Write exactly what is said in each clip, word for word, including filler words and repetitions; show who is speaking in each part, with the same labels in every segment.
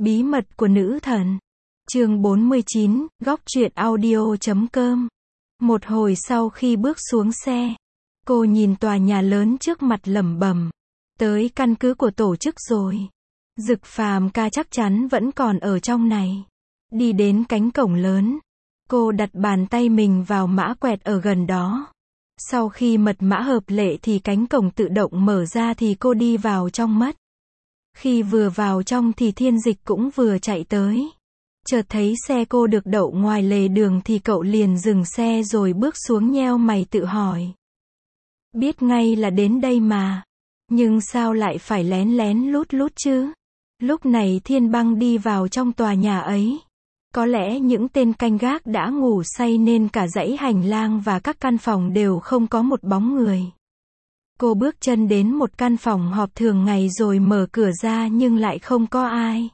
Speaker 1: Bí mật của nữ thần. Chương bốn mươi chín, góc truyện audio chấm com. Một hồi sau khi bước xuống xe, cô nhìn tòa nhà lớn trước mặt lẩm bẩm, tới căn cứ của tổ chức rồi. Dực Phàm ca chắc chắn vẫn còn ở trong này. Đi đến cánh cổng lớn, cô đặt bàn tay mình vào mã quẹt ở gần đó. Sau khi mật mã hợp lệ thì cánh cổng tự động mở ra thì cô đi vào trong mất. Khi vừa vào trong thì Thiên Dịch cũng vừa chạy tới. Chợt thấy xe cô được đậu ngoài lề đường thì cậu liền dừng xe rồi bước xuống nheo mày tự hỏi. Biết ngay là đến đây mà. Nhưng sao lại phải lén lén lút lút chứ? Lúc này Thiên Băng đi vào trong tòa nhà ấy. Có lẽ những tên canh gác đã ngủ say nên cả dãy hành lang và các căn phòng đều không có một bóng người. Cô bước chân đến một căn phòng họp thường ngày rồi mở cửa ra nhưng lại không có ai.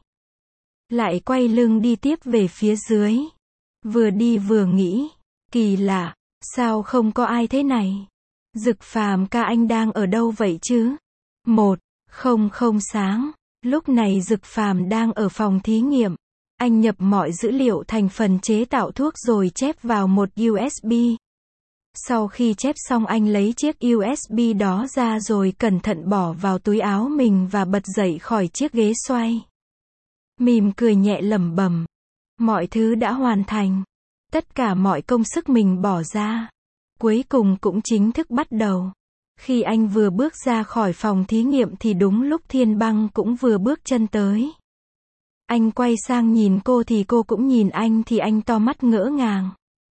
Speaker 1: Lại quay lưng đi tiếp về phía dưới. Vừa đi vừa nghĩ, kỳ lạ, sao không có ai thế này? Dực Phàm ca anh đang ở đâu vậy chứ? Một, không không sáng. Lúc này Dực Phàm đang ở phòng thí nghiệm. Anh nhập mọi dữ liệu thành phần chế tạo thuốc rồi chép vào một u ét bê. Sau khi chép xong anh lấy chiếc u ét bê đó ra rồi cẩn thận bỏ vào túi áo mình và bật dậy khỏi chiếc ghế xoay. Mỉm cười nhẹ lẩm bẩm, mọi thứ đã hoàn thành. Tất cả mọi công sức mình bỏ ra, cuối cùng cũng chính thức bắt đầu. Khi anh vừa bước ra khỏi phòng thí nghiệm thì đúng lúc Thiên Băng cũng vừa bước chân tới. Anh quay sang nhìn cô thì cô cũng nhìn anh thì anh to mắt ngỡ ngàng.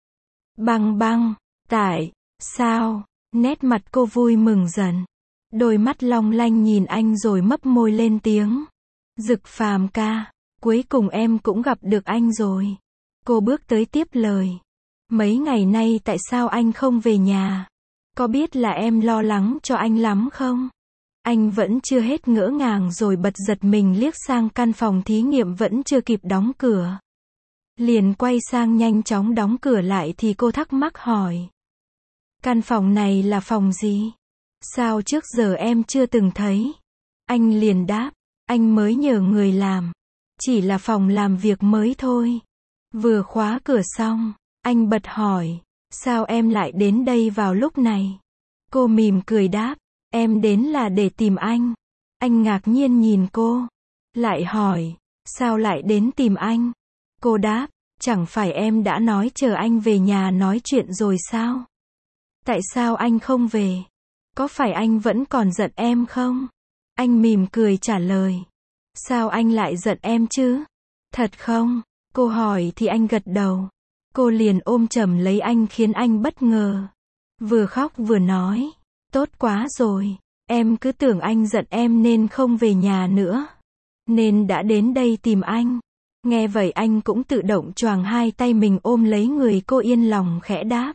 Speaker 1: Băng băng, tại sao? Nét mặt cô vui mừng dần. Đôi mắt long lanh nhìn anh rồi mấp môi lên tiếng. Dực Phàm ca, cuối cùng em cũng gặp được anh rồi. Cô bước tới tiếp lời. Mấy ngày nay tại sao anh không về nhà? Có biết là em lo lắng cho anh lắm không? Anh vẫn chưa hết ngỡ ngàng rồi bật giật mình liếc sang căn phòng thí nghiệm vẫn chưa kịp đóng cửa. Liền quay sang nhanh chóng đóng cửa lại thì cô thắc mắc hỏi. Căn phòng này là phòng gì? Sao trước giờ em chưa từng thấy? Anh liền đáp, anh mới nhờ người làm. Chỉ là phòng làm việc mới thôi. Vừa khóa cửa xong, anh bật hỏi, sao em lại đến đây vào lúc này? Cô mỉm cười đáp, em đến là để tìm anh. Anh ngạc nhiên nhìn cô, lại hỏi, sao lại đến tìm anh? Cô đáp, chẳng phải em đã nói chờ anh về nhà nói chuyện rồi sao? Tại sao anh không về? Có phải anh vẫn còn giận em không? Anh mỉm cười trả lời, sao anh lại giận em chứ? Thật không? Cô hỏi thì anh gật đầu. Cô liền ôm chầm lấy anh khiến anh bất ngờ. Vừa khóc vừa nói, tốt quá rồi, em cứ tưởng anh giận em nên không về nhà nữa. Nên đã đến đây tìm anh. Nghe vậy anh cũng tự động choàng hai tay mình ôm lấy người cô yên lòng khẽ đáp.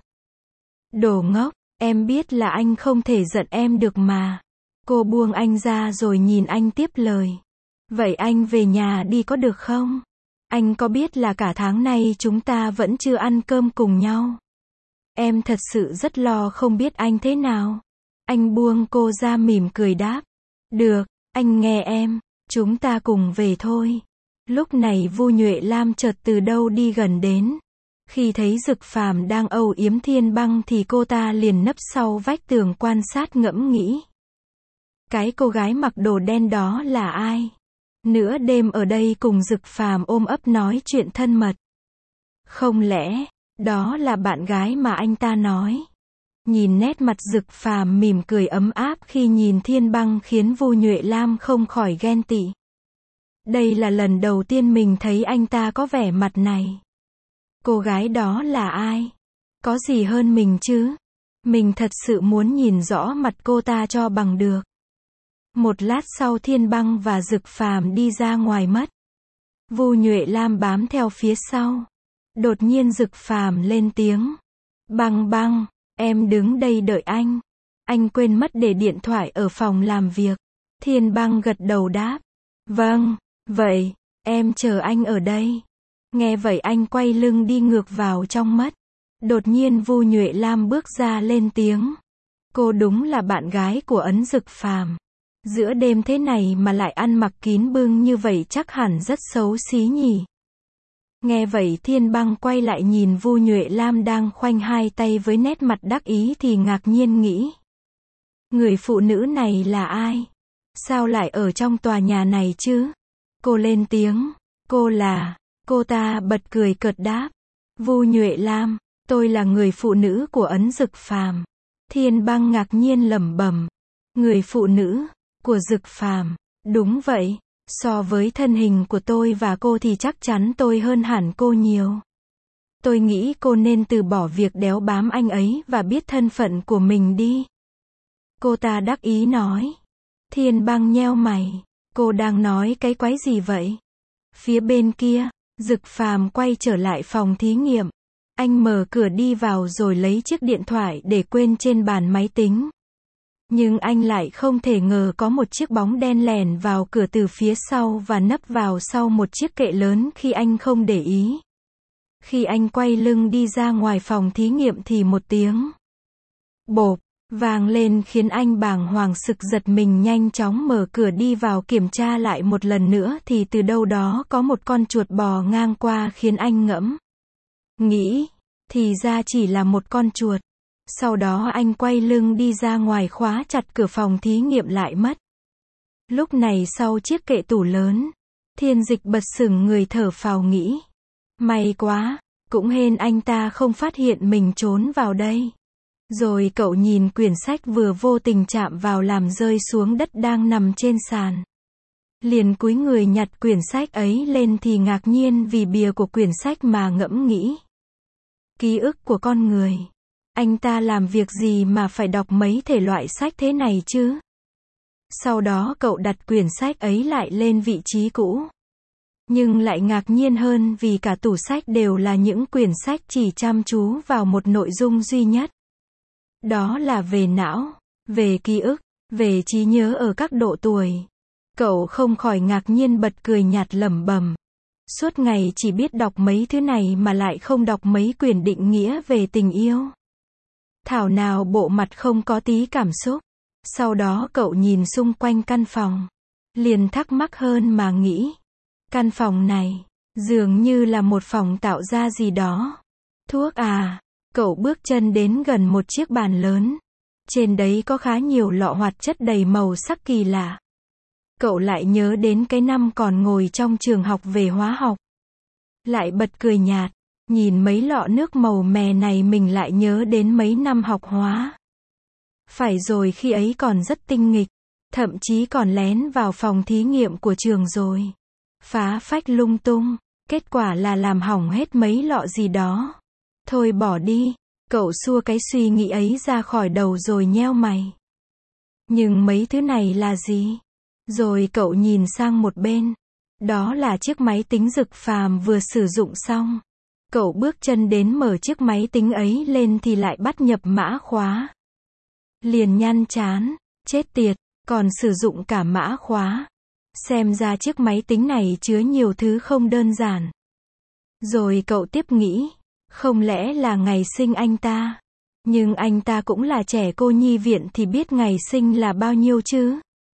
Speaker 1: Đồ ngốc, em biết là anh không thể giận em được mà. Cô buông anh ra rồi nhìn anh tiếp lời. Vậy anh về nhà đi có được không? Anh có biết là cả tháng nay chúng ta vẫn chưa ăn cơm cùng nhau? Em thật sự rất lo không biết anh thế nào. Anh buông cô ra mỉm cười đáp. Được, anh nghe em, chúng ta cùng về thôi. Lúc này Vu Nhuệ Lam chợt từ đâu đi gần đến. Khi thấy Dực Phàm đang âu yếm Thiên Băng thì cô ta liền nấp sau vách tường quan sát ngẫm nghĩ. Cái cô gái mặc đồ đen đó là ai? Nửa đêm ở đây cùng Dực Phàm ôm ấp nói chuyện thân mật. Không lẽ, đó là bạn gái mà anh ta nói? Nhìn nét mặt Dực Phàm mỉm cười ấm áp khi nhìn Thiên Băng khiến Vu Nhuệ Lam không khỏi ghen tị. Đây là lần đầu tiên mình thấy anh ta có vẻ mặt này. Cô gái đó là ai? Có gì hơn mình chứ? Mình thật sự muốn nhìn rõ mặt cô ta cho bằng được. Một lát sau Thiên Băng và Dực Phàm đi ra ngoài mất. Vu Nhuệ Lam bám theo phía sau. Đột nhiên Dực Phàm lên tiếng. Băng băng, em đứng đây đợi anh. Anh quên mất để điện thoại ở phòng làm việc. Thiên Băng gật đầu đáp. Vâng, vậy, em chờ anh ở đây. Nghe vậy anh quay lưng đi ngược vào trong mất. Đột nhiên Vu Nhuệ Lam bước ra lên tiếng. Cô đúng là bạn gái của Ấn Dực Phàm. Giữa đêm thế này mà lại ăn mặc kín bưng như vậy chắc hẳn rất xấu xí nhỉ. Nghe vậy Thiên Băng quay lại nhìn Vu Nhuệ Lam đang khoanh hai tay với nét mặt đắc ý thì ngạc nhiên nghĩ. Người phụ nữ này là ai? Sao lại ở trong tòa nhà này chứ? Cô lên tiếng. Cô là... Cô ta bật cười cợt đáp. Vu Nhuệ Lam, tôi là người phụ nữ của Ấn Dực Phàm. Thiên Băng ngạc nhiên lẩm bẩm. Người phụ nữ của Dực Phàm? Đúng vậy. So với thân hình của tôi và cô thì chắc chắn tôi hơn hẳn cô nhiều. Tôi nghĩ cô nên từ bỏ việc đéo bám anh ấy và biết thân phận của mình đi. Cô ta đắc ý nói. Thiên Băng nheo mày. Cô đang nói cái quái gì vậy? Phía bên kia, Dực Phàm quay trở lại phòng thí nghiệm. Anh mở cửa đi vào rồi lấy chiếc điện thoại để quên trên bàn máy tính. Nhưng anh lại không thể ngờ có một chiếc bóng đen lèn vào cửa từ phía sau và nấp vào sau một chiếc kệ lớn khi anh không để ý. Khi anh quay lưng đi ra ngoài phòng thí nghiệm thì một tiếng bộp vang lên khiến anh bàng hoàng sực giật mình, nhanh chóng mở cửa đi vào kiểm tra lại một lần nữa thì từ đâu đó có một con chuột bò ngang qua khiến anh ngẫm nghĩ, thì ra chỉ là một con chuột. Sau đó anh quay lưng đi ra ngoài khóa chặt cửa phòng thí nghiệm lại mất. Lúc này sau chiếc kệ tủ lớn, Thiên Dịch bật sững người thở phào nghĩ. May quá, cũng hên anh ta không phát hiện mình trốn vào đây. Rồi cậu nhìn quyển sách vừa vô tình chạm vào làm rơi xuống đất đang nằm trên sàn. Liền cúi người nhặt quyển sách ấy lên thì ngạc nhiên vì bìa của quyển sách mà ngẫm nghĩ. Ký ức của con người. Anh ta làm việc gì mà phải đọc mấy thể loại sách thế này chứ? Sau đó cậu đặt quyển sách ấy lại lên vị trí cũ. Nhưng lại ngạc nhiên hơn vì cả tủ sách đều là những quyển sách chỉ chăm chú vào một nội dung duy nhất. Đó là về não, về ký ức, về trí nhớ ở các độ tuổi. Cậu không khỏi ngạc nhiên bật cười nhạt lẩm bẩm. Suốt ngày chỉ biết đọc mấy thứ này mà lại không đọc mấy quyển định nghĩa về tình yêu. Thảo nào bộ mặt không có tí cảm xúc. Sau đó cậu nhìn xung quanh căn phòng. Liền thắc mắc hơn mà nghĩ. Căn phòng này, dường như là một phòng tạo ra gì đó. Thuốc à? Cậu bước chân đến gần một chiếc bàn lớn. Trên đấy có khá nhiều lọ hoạt chất đầy màu sắc kỳ lạ. Cậu lại nhớ đến cái năm còn ngồi trong trường học về hóa học. Lại bật cười nhạt. Nhìn mấy lọ nước màu mè này mình lại nhớ đến mấy năm học hóa. Phải rồi, khi ấy còn rất tinh nghịch. Thậm chí còn lén vào phòng thí nghiệm của trường rồi. Phá phách lung tung. Kết quả là làm hỏng hết mấy lọ gì đó. Thôi bỏ đi. Cậu xua cái suy nghĩ ấy ra khỏi đầu rồi nheo mày. Nhưng mấy thứ này là gì? Rồi cậu nhìn sang một bên. Đó là chiếc máy tính Dực Phàm vừa sử dụng xong. Cậu bước chân đến mở chiếc máy tính ấy lên thì lại bắt nhập mã khóa. Liền nhăn chán. Chết tiệt, còn sử dụng cả mã khóa. Xem ra chiếc máy tính này chứa nhiều thứ không đơn giản. Rồi cậu tiếp nghĩ. Không lẽ là ngày sinh anh ta? Nhưng anh ta cũng là trẻ cô nhi viện thì biết ngày sinh là bao nhiêu chứ?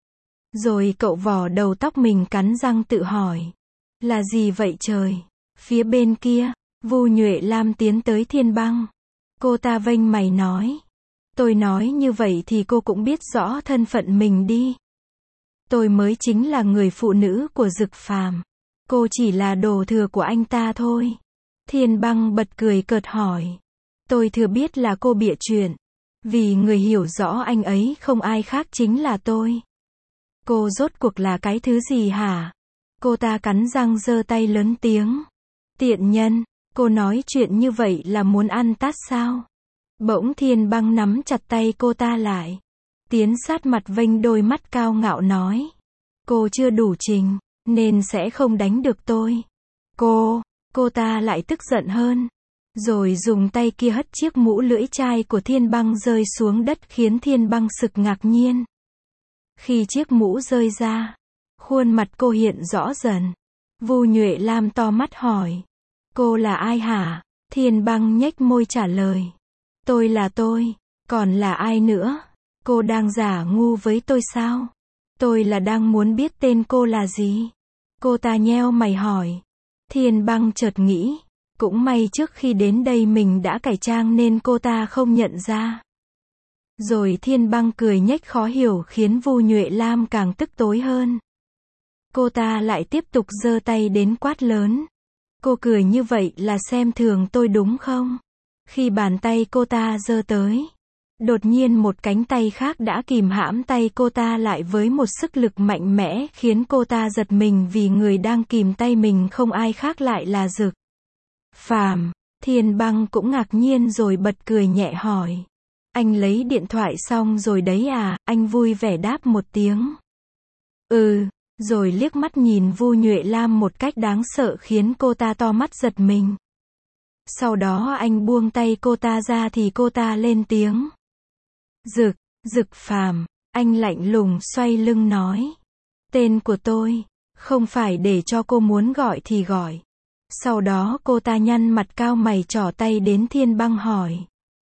Speaker 1: Rồi cậu vò đầu tóc mình cắn răng tự hỏi. Là gì vậy trời? Phía bên kia, Vu Nhuệ Lam tiến tới Thiên Băng. Cô ta vênh mày nói. Tôi nói như vậy thì cô cũng biết rõ thân phận mình đi. Tôi mới chính là người phụ nữ của Dực Phàm. Cô chỉ là đồ thừa của anh ta thôi. Thiên Băng bật cười cợt hỏi. Tôi thừa biết là cô bịa chuyện. Vì người hiểu rõ anh ấy không ai khác chính là tôi. Cô rốt cuộc là cái thứ gì hả? Cô ta cắn răng giơ tay lớn tiếng. Tiện nhân, cô nói chuyện như vậy là muốn ăn tát sao? Bỗng Thiên Băng nắm chặt tay cô ta lại. Tiến sát mặt vênh đôi mắt cao ngạo nói. Cô chưa đủ trình, nên sẽ không đánh được tôi. Cô, cô ta lại tức giận hơn. Rồi dùng tay kia hất chiếc mũ lưỡi chai của Thiên Băng rơi xuống đất khiến Thiên Băng sực ngạc nhiên. Khi chiếc mũ rơi ra, khuôn mặt cô hiện rõ dần. Vu Nhuệ Lam to mắt hỏi. Cô là ai hả? Thiên Băng nhếch môi trả lời. Tôi là tôi, còn là ai nữa? Cô đang giả ngu với tôi sao? Tôi là đang muốn biết tên cô là gì. Cô ta nheo mày hỏi. Thiên Băng chợt nghĩ. Cũng may trước khi đến đây mình đã cải trang nên cô ta không nhận ra. Rồi Thiên Băng cười nhếch khó hiểu khiến Vu Nhuệ Lam càng tức tối hơn. Cô ta lại tiếp tục giơ tay đến quát lớn. Cô cười như vậy là xem thường tôi đúng không? Khi bàn tay cô ta giơ tới, đột nhiên một cánh tay khác đã kìm hãm tay cô ta lại với một sức lực mạnh mẽ khiến cô ta giật mình vì người đang kìm tay mình không ai khác lại là Dực Phàm. Thiên Băng cũng ngạc nhiên rồi bật cười nhẹ hỏi. Anh lấy điện thoại xong rồi đấy à? Anh vui vẻ đáp một tiếng. Ừ, rồi liếc mắt nhìn Vu Nhuệ Lam một cách đáng sợ khiến cô ta to mắt giật mình. Sau đó anh buông tay cô ta ra thì cô ta lên tiếng. Dực, Dực Phàm, anh lạnh lùng xoay lưng nói. Tên của tôi, không phải để cho cô muốn gọi thì gọi. Sau đó cô ta nhăn mặt cao mày trỏ tay đến Thiên Băng hỏi.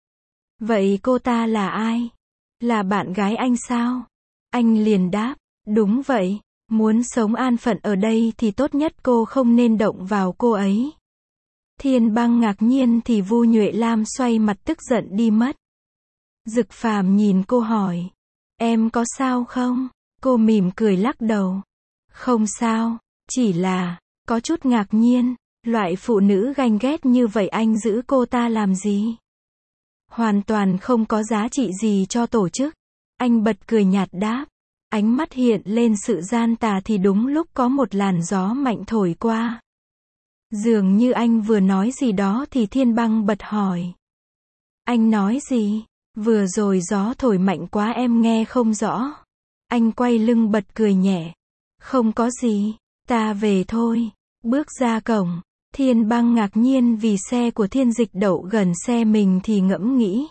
Speaker 1: Vậy cô ta là ai? Là bạn gái anh sao? Anh liền đáp, đúng vậy, muốn sống an phận ở đây thì tốt nhất cô không nên động vào cô ấy. Thiên Băng ngạc nhiên thì Vu Nhuệ Lam xoay mặt tức giận đi mất. Dực Phàm nhìn cô hỏi. Em có sao không? Cô mỉm cười lắc đầu. Không sao, chỉ là, có chút ngạc nhiên, loại phụ nữ ganh ghét như vậy anh giữ cô ta làm gì? Hoàn toàn không có giá trị gì cho tổ chức. Anh bật cười nhạt đáp. Ánh mắt hiện lên sự gian tà thì đúng lúc có một làn gió mạnh thổi qua. Dường như anh vừa nói gì đó thì Thiên Băng bật hỏi. Anh nói gì? Vừa rồi gió thổi mạnh quá em nghe không rõ. Anh quay lưng bật cười nhẹ. Không có gì, ta về thôi. Bước ra cổng, Thiên Băng ngạc nhiên vì xe của Thiên Dịch đậu gần xe mình thì ngẫm nghĩ.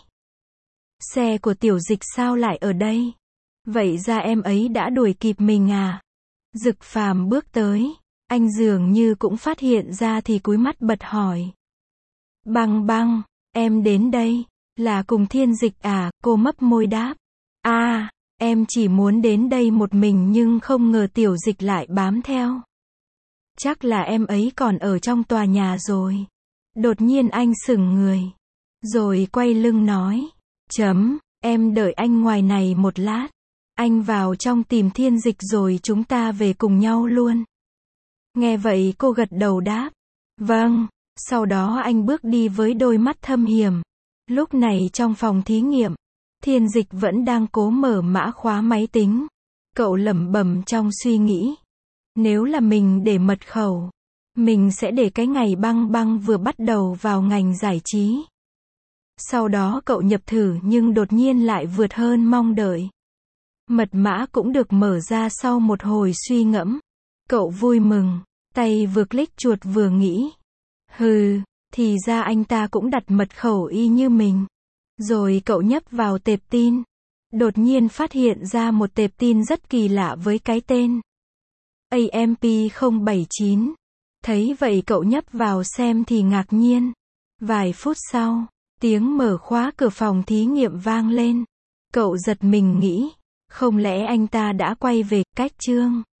Speaker 1: Xe của Tiểu Dịch sao lại ở đây? Vậy ra em ấy đã đuổi kịp mình à? Dực Phàm bước tới. Anh dường như cũng phát hiện ra thì cúi mắt bật hỏi. Băng Băng, em đến đây, là cùng Thiên Dịch à? Cô mấp môi đáp. À, em chỉ muốn đến đây một mình nhưng không ngờ Tiểu Dịch lại bám theo. Chắc là em ấy còn ở trong tòa nhà rồi. Đột nhiên anh sững người. Rồi quay lưng nói. Chấm, em đợi anh ngoài này một lát. Anh vào trong tìm Thiên Dịch rồi chúng ta về cùng nhau luôn. Nghe vậy cô gật đầu đáp. Vâng, sau đó anh bước đi với đôi mắt thâm hiểm. Lúc này trong phòng thí nghiệm, Thiên Dịch vẫn đang cố mở mã khóa máy tính. Cậu lẩm bẩm trong suy nghĩ. Nếu là mình để mật khẩu, mình sẽ để cái ngày Băng Băng vừa bắt đầu vào ngành giải trí. Sau đó cậu nhập thử nhưng đột nhiên lại vượt hơn mong đợi. Mật mã cũng được mở ra sau một hồi suy ngẫm. Cậu vui mừng, tay vừa click chuột vừa nghĩ. Hừ, thì ra anh ta cũng đặt mật khẩu y như mình. Rồi cậu nhấp vào tệp tin. Đột nhiên phát hiện ra một tệp tin rất kỳ lạ với cái tên A M P không bảy chín. Thấy vậy cậu nhấp vào xem thì ngạc nhiên. Vài phút sau, tiếng mở khóa cửa phòng thí nghiệm vang lên. Cậu giật mình nghĩ, không lẽ anh ta đã quay về cách chương.